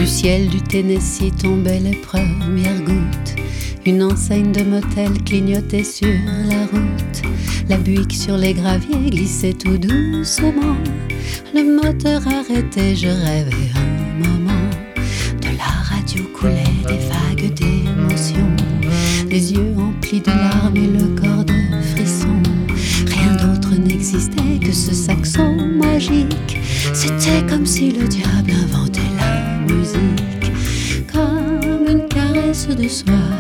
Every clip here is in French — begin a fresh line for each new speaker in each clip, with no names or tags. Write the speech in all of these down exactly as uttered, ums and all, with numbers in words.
Du ciel du Tennessee tombaient les premières gouttes. Une enseigne de motel clignotait sur la route. La buick sur les graviers glissait tout doucement. Le moteur arrêté, je rêvais un moment. De la radio coulaient des vagues d'émotions. Les yeux emplis de larmes et le corps de frissons. Rien d'autre n'existait que ce saxon magique. C'était comme si le diable inventait la musique. Comme une caresse de soie.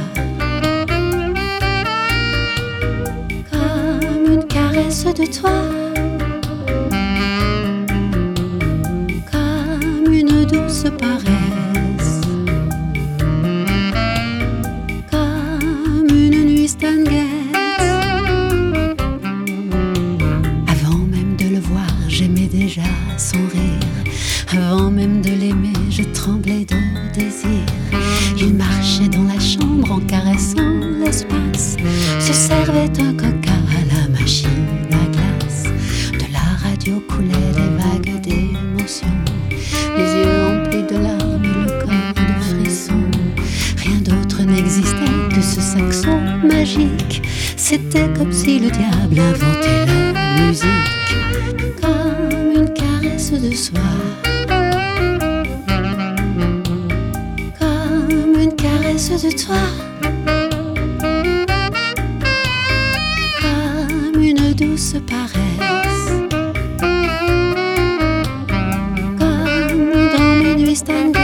Comme une caresse de toi. Comme une douce paresse. Comme une nuit stangaise. Avant même de le voir, j'aimais déjà son rire. Avant même de l'aimer, je tremblais de désir. Il marchait dans la chambre en caressant l'espace. Se servait un coca à la machine à glace. De la radio coulaient des vagues d'émotions. Les yeux emplis de larmes et le corps de frissons. Rien d'autre n'existait que ce saxon magique. C'était comme si le diable inventait la musique. Comme une caresse de soie. Comme une caresse de toi. Comme une douce paresse. Comme dans mes nuits stangaise.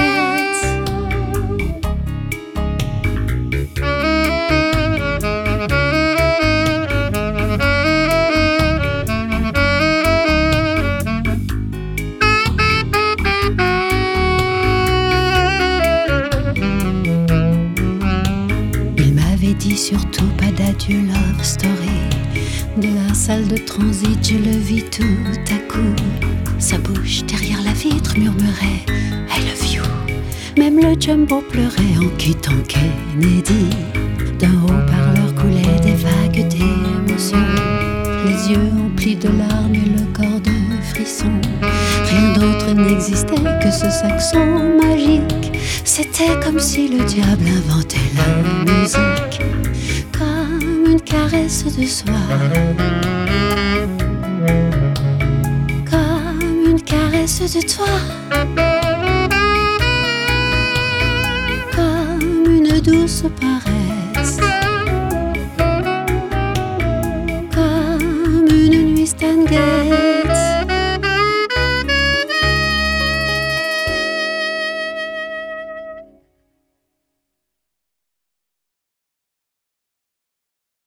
Dit surtout pas d'adieu love story. De la salle de transit je le vis tout à coup. Sa bouche derrière la vitre murmurait I love you. Même le jumbo pleurait en quittant Kennedy. D'un haut-parleur coulaient des vagues d'émotions. Les yeux emplis de larmes et le corps de frissons. Rien d'autre n'existait que ce saxon magique. C'était comme si le diable inventait la musique. Comme une caresse de soie. Comme une caresse de toi. Comme une douce paresse. Comme une nuit stangaise.